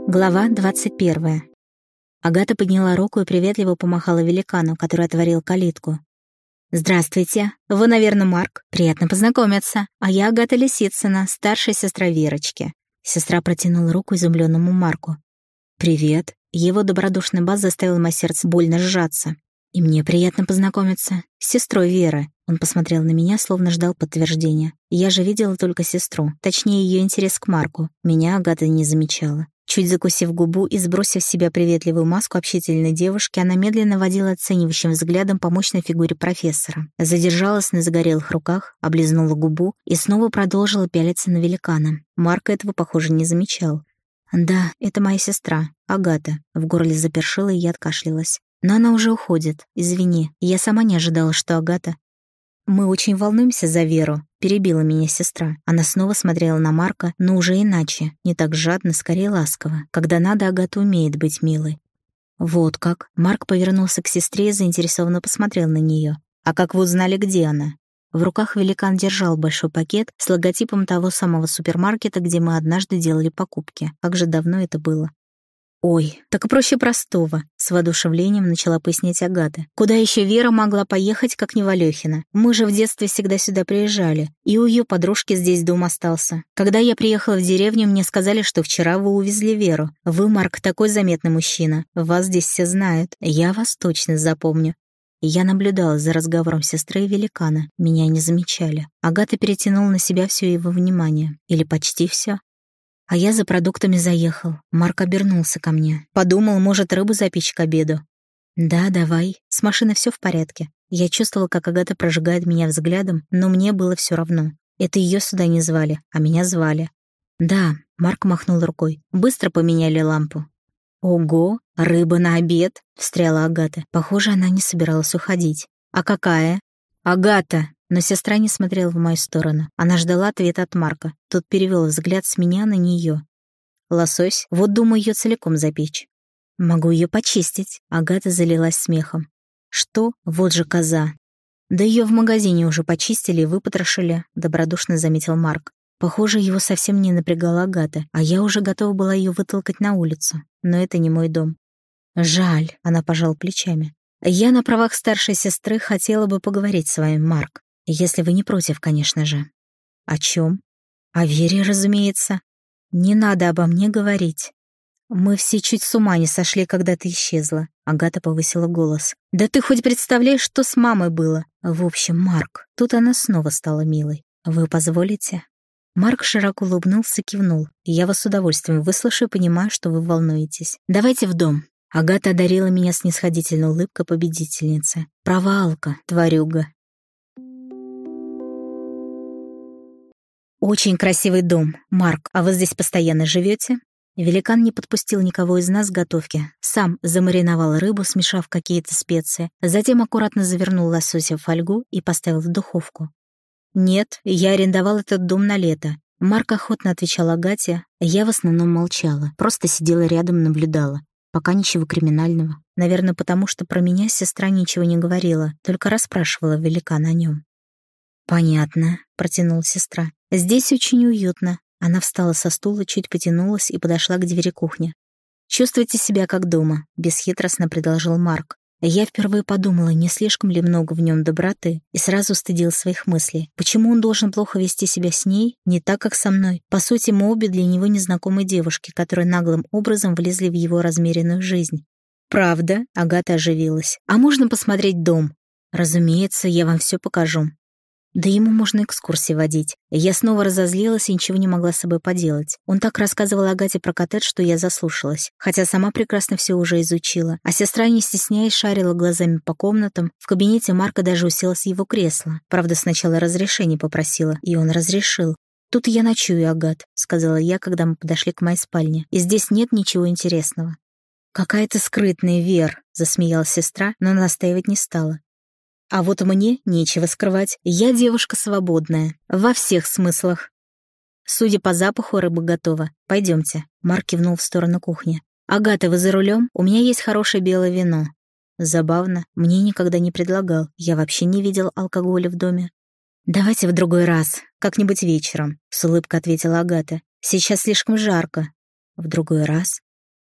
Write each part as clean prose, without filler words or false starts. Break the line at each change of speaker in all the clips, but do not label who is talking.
Глава 21. Агата подняла руку и приветливо помахала великану, который отворил калитку. «Здравствуйте. Вы, наверное, Марк. Приятно познакомиться. А я Агата Лисицына, старшая сестра Верочки». Сестра протянула руку изумленному Марку. «Привет». Его добродушный бас заставил мое сердце больно сжаться. «И мне приятно познакомиться. С сестрой Веры». Он посмотрел на меня, словно ждал подтверждения. Я же видела только сестру, точнее, ее интерес к Марку. Меня Агата не замечала. Чуть закусив губу и сбросив с себя приветливую маску общительной девушки, она медленно водила оценивающим взглядом по мощной фигуре профессора. Задержалась на загорелых руках, облизнула губу и снова продолжила пялиться на великана. Марк этого, похоже, не замечал. «Да, это моя сестра, Агата». В горле запершило, и я откашлялась. «Но она уже уходит. Извини, я сама не ожидала, что Агата...» «Мы очень волнуемся за Веру», — перебила меня сестра. Она снова смотрела на Марка, но уже иначе, не так жадно, скорее ласково. Когда надо, Агата умеет быть милой. «Вот как». Марк повернулся к сестре и заинтересованно посмотрел на нее. «А как вы узнали, где она?» В руках великан держал большой пакет с логотипом того самого супермаркета, где мы однажды делали покупки. Как же давно это было. «Ой, так проще простого», — с воодушевлением начала пояснять Агата. «Куда еще Вера могла поехать, как не в Алёхино? Мы же в детстве всегда сюда приезжали, и у ее подружки здесь дом остался. Когда я приехала в деревню, мне сказали, что вчера вы увезли Веру. Вы, Марк, такой заметный мужчина. Вас здесь все знают. Я вас точно запомню». Я наблюдала за разговором сестры и великана. Меня не замечали. Агата перетянула на себя все его внимание. Или почти все. А я за продуктами заехал. Марк обернулся ко мне. Подумал, может, рыбу запечь к обеду. «Да, давай. С машиной все в порядке». Я чувствовала, как Агата прожигает меня взглядом, но мне было все равно. Это ее сюда не звали, а меня звали. «Да», — Марк махнул рукой. «Быстро поменяли лампу». «Ого, рыба на обед», — встряла Агата. Похоже, она не собиралась уходить. «А какая?» «Агата!» Но сестра не смотрела в мою сторону. Она ждала ответа от Марка. Тот перевел взгляд с меня на нее. «Лосось? Вот думаю ее целиком запечь». «Могу ее почистить». Агата залилась смехом. «Что? Вот же коза». «Да ее в магазине уже почистили и выпотрошили», — добродушно заметил Марк. Похоже, его совсем не напрягала Агата, а я уже готова была ее вытолкать на улицу. Но это не мой дом. «Жаль», — она пожала плечами. «Я на правах старшей сестры хотела бы поговорить с вами, Марк. Если вы не против, конечно же». «О чем?» «О Вере, разумеется». «Не надо обо мне говорить. Мы все чуть с ума не сошли, когда ты исчезла». Агата повысила голос. «Да ты хоть представляешь, что с мамой было?» «В общем, Марк». Тут она снова стала милой. «Вы позволите?» Марк широко улыбнулся, кивнул. «Я вас с удовольствием выслушаю, понимаю, что вы волнуетесь. Давайте в дом». Агата одарила меня снисходительной улыбкой победительницы. «Провалка, тварюга». «Очень красивый дом. Марк, а вы здесь постоянно живете?» Великан не подпустил никого из нас к готовке. Сам замариновал рыбу, смешав какие-то специи. Затем аккуратно завернул лосося в фольгу и поставил в духовку. «Нет, я арендовал этот дом на лето». Марк охотно отвечал Агате. Я в основном молчала, просто сидела рядом, наблюдала. Пока ничего криминального. Наверное, потому что про меня сестра ничего не говорила, только расспрашивала великана о нем. «Понятно», — протянула сестра. «Здесь очень уютно». Она встала со стула, чуть потянулась и подошла к двери кухни. «Чувствуйте себя как дома», — бесхитростно предложил Марк. Я впервые подумала, не слишком ли много в нем доброты, и сразу стыдила своих мыслей. Почему он должен плохо вести себя с ней, не так, как со мной? По сути, мы обе для него незнакомые девушки, которые наглым образом влезли в его размеренную жизнь. «Правда?» — Агата оживилась. «А можно посмотреть дом?» «Разумеется, я вам все покажу». Да ему можно экскурсии водить. Я снова разозлилась и ничего не могла с собой поделать. Он так рассказывал Агате про коттедж, что я заслушалась. Хотя сама прекрасно все уже изучила. А сестра, не стесняясь, шарила глазами по комнатам. В кабинете Марка даже уселась в его кресло. Правда, сначала разрешение попросила, и он разрешил. «Тут я ночую, Агат», — сказала я, когда мы подошли к моей спальне. «И здесь нет ничего интересного». «Какая ты скрытная, Вер», — засмеялась сестра, но настаивать не стала. «А вот мне нечего скрывать. Я девушка свободная. Во всех смыслах». «Судя по запаху, рыба готова. Пойдемте». Марк кивнул в сторону кухни. «Агата, вы за рулем? У меня есть хорошее белое вино». Забавно. Мне никогда не предлагал. Я вообще не видел алкоголя в доме. «Давайте в другой раз. Как-нибудь вечером», — с улыбкой ответила Агата. «Сейчас слишком жарко». «В другой раз?»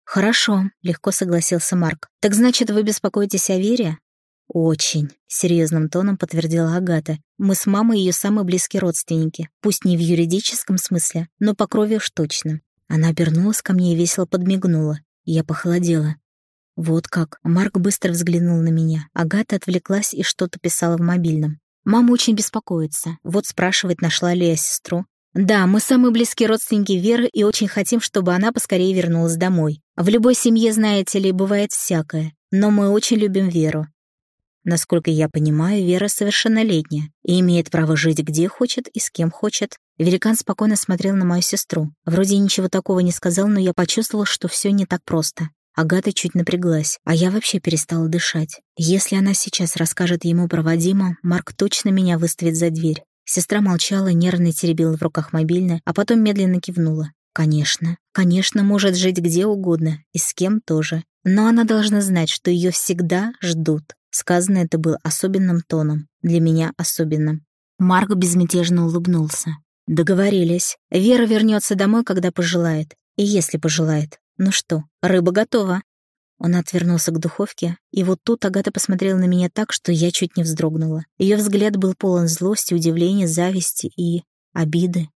«Хорошо», — легко согласился Марк. «Так значит, вы беспокоитесь о Вере?» «Очень», — серьезным тоном подтвердила Агата. «Мы с мамой ее самые близкие родственники. Пусть не в юридическом смысле, но по крови уж точно». Она обернулась ко мне и весело подмигнула. Я похолодела. «Вот как». Марк быстро взглянул на меня. Агата отвлеклась и что-то писала в мобильном. «Мама очень беспокоится. Вот спрашивает, нашла ли я сестру. Да, мы самые близкие родственники Веры и очень хотим, чтобы она поскорее вернулась домой. В любой семье, знаете ли, бывает всякое. Но мы очень любим Веру. Насколько я понимаю, Вера совершеннолетняя и имеет право жить где хочет и с кем хочет». Великан спокойно смотрел на мою сестру. Вроде ничего такого не сказал, но я почувствовала, что все не так просто. Агата чуть напряглась, а я вообще перестала дышать. Если она сейчас расскажет ему про Вадима, Марк точно меня выставит за дверь. Сестра молчала, нервно теребила в руках мобильное, а потом медленно кивнула. Конечно, может жить где угодно и с кем тоже. Но она должна знать, что ее всегда ждут. Сказано это было особенным тоном. Для меня особенным. Марк безмятежно улыбнулся. Договорились. Вера вернется домой, когда пожелает. И если пожелает. Ну что, рыба готова. Он отвернулся к духовке, и вот тут Агата посмотрела на меня так, что я чуть не вздрогнула. Ее взгляд был полон злости, удивления, зависти и обиды.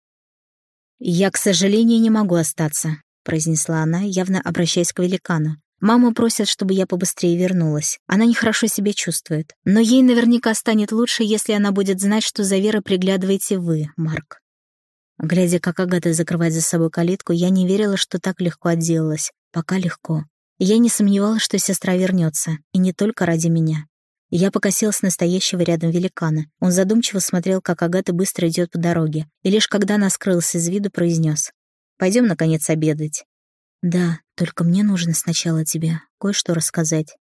«Я, к сожалению, не могу остаться», — произнесла она, явно обращаясь к великану. «Мама просит, чтобы я побыстрее вернулась. Она нехорошо себя чувствует. Но ей наверняка станет лучше, если она будет знать, что за Верой приглядываете вы, Марк». Глядя, как Агата закрывает за собой калитку, я не верила, что так легко отделалась. Пока легко. Я не сомневалась, что сестра вернется, и не только ради меня. Я покосилась на стоящего рядом великана. Он задумчиво смотрел, как Агата быстро идет по дороге, и лишь когда она скрылась из виду, произнес: «Пойдем, наконец, обедать». «Да, только мне нужно сначала тебе кое-что рассказать».